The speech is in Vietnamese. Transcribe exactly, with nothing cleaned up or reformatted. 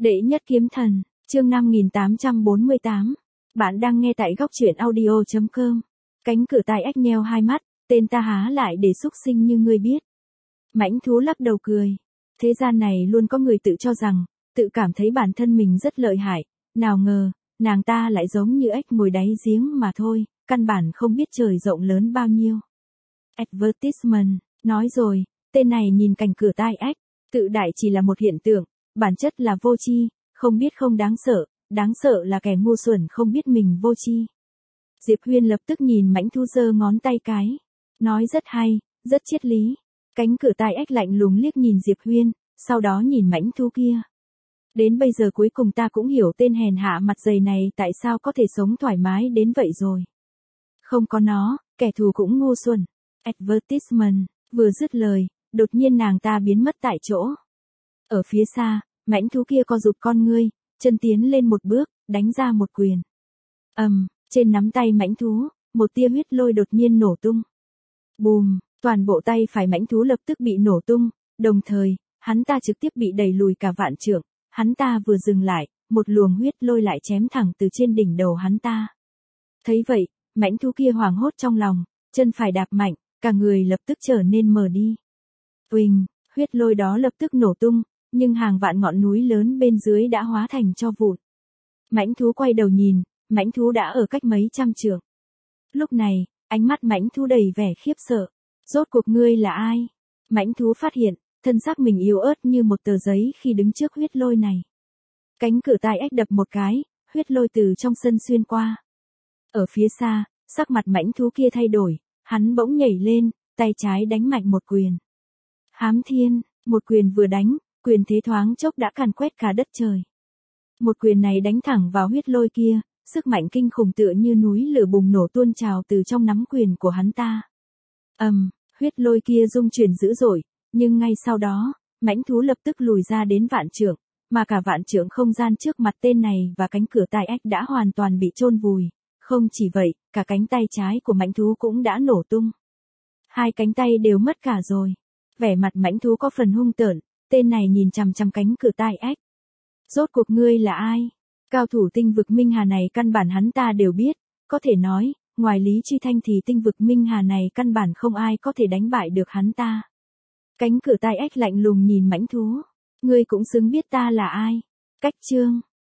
Đệ nhất kiếm thần, chương năm nghìn tám trăm bốn mươi tám. Bạn đang nghe tại góc truyện audio chấm com. Cánh cửa tai ách nheo hai mắt, tên ta há lại để xúc sinh như ngươi biết. Mãnh thú lắc đầu cười. Thế gian này luôn có người tự cho rằng, tự cảm thấy bản thân mình rất lợi hại, nào ngờ, nàng ta lại giống như ếch ngồi đáy giếng mà thôi, căn bản không biết trời rộng lớn bao nhiêu. Advertisement, nói rồi, tên này nhìn cánh cửa tai ách, tự đại chỉ là một hiện tượng, bản chất là vô tri, không biết không đáng sợ, đáng sợ là kẻ ngu xuẩn không biết mình vô tri. Diệp Huyên lập tức nhìn mãnh thú giơ ngón tay cái, nói rất hay, rất triết lý. Cánh cửa tai ách lạnh lùng liếc nhìn Diệp Huyên, sau đó nhìn mãnh thú kia. Đến bây giờ cuối cùng ta cũng hiểu tên hèn hạ mặt dày này tại sao có thể sống thoải mái đến vậy rồi. Không có nó, kẻ thù cũng ngu xuẩn. Advertisement, vừa dứt lời, đột nhiên nàng ta biến mất tại chỗ. Ở phía xa, mãnh thú kia co rụt con ngươi, chân tiến lên một bước, đánh ra một quyền. Ầm, um, trên nắm tay mãnh thú, một tia huyết lôi đột nhiên nổ tung. Bùm, toàn bộ tay phải mãnh thú lập tức bị nổ tung, đồng thời, hắn ta trực tiếp bị đẩy lùi cả vạn trượng, hắn ta vừa dừng lại, một luồng huyết lôi lại chém thẳng từ trên đỉnh đầu hắn ta. Thấy vậy, mãnh thú kia hoảng hốt trong lòng, chân phải đạp mạnh, cả người lập tức trở nên mờ đi. Uỳnh, huyết lôi đó lập tức nổ tung, nhưng hàng vạn ngọn núi lớn bên dưới đã hóa thành tro vụn. Mãnh thú quay đầu nhìn, mãnh thú đã ở cách mấy trăm trượng. Lúc này, ánh mắt mãnh thú đầy vẻ khiếp sợ. Rốt cuộc ngươi là ai? Mãnh thú phát hiện, thân xác mình yếu ớt như một tờ giấy khi đứng trước huyết lôi này. Cánh cửa tai ách đập một cái, huyết lôi từ trong sân xuyên qua. Ở phía xa, sắc mặt mãnh thú kia thay đổi, hắn bỗng nhảy lên, tay trái đánh mạnh một quyền. Hám thiên, một quyền vừa đánh, quyền thế thoáng chốc đã càn quét cả đất trời. Một quyền này đánh thẳng vào huyết lôi kia, sức mạnh kinh khủng tựa như núi lửa bùng nổ tuôn trào từ trong nắm quyền của hắn ta. Ầm, um, huyết lôi kia rung chuyển dữ dội, nhưng ngay sau đó, mãnh thú lập tức lùi ra đến vạn trượng, mà cả vạn trượng không gian trước mặt tên này và cánh cửa tai ách đã hoàn toàn bị chôn vùi. Không chỉ vậy, cả cánh tay trái của mãnh thú cũng đã nổ tung. Hai cánh tay đều mất cả rồi. Vẻ mặt mãnh thú có phần hung tợn, tên này nhìn chằm chằm cánh cửa tai ách. Rốt cuộc ngươi là ai? Cao thủ tinh vực Minh Hà này căn bản hắn ta đều biết, có thể nói, ngoài Lý Chi Thanh thì tinh vực Minh Hà này căn bản không ai có thể đánh bại được hắn ta. Cánh cửa tai ách lạnh lùng nhìn mãnh thú. Ngươi cũng xứng biết ta là ai? Cách chương.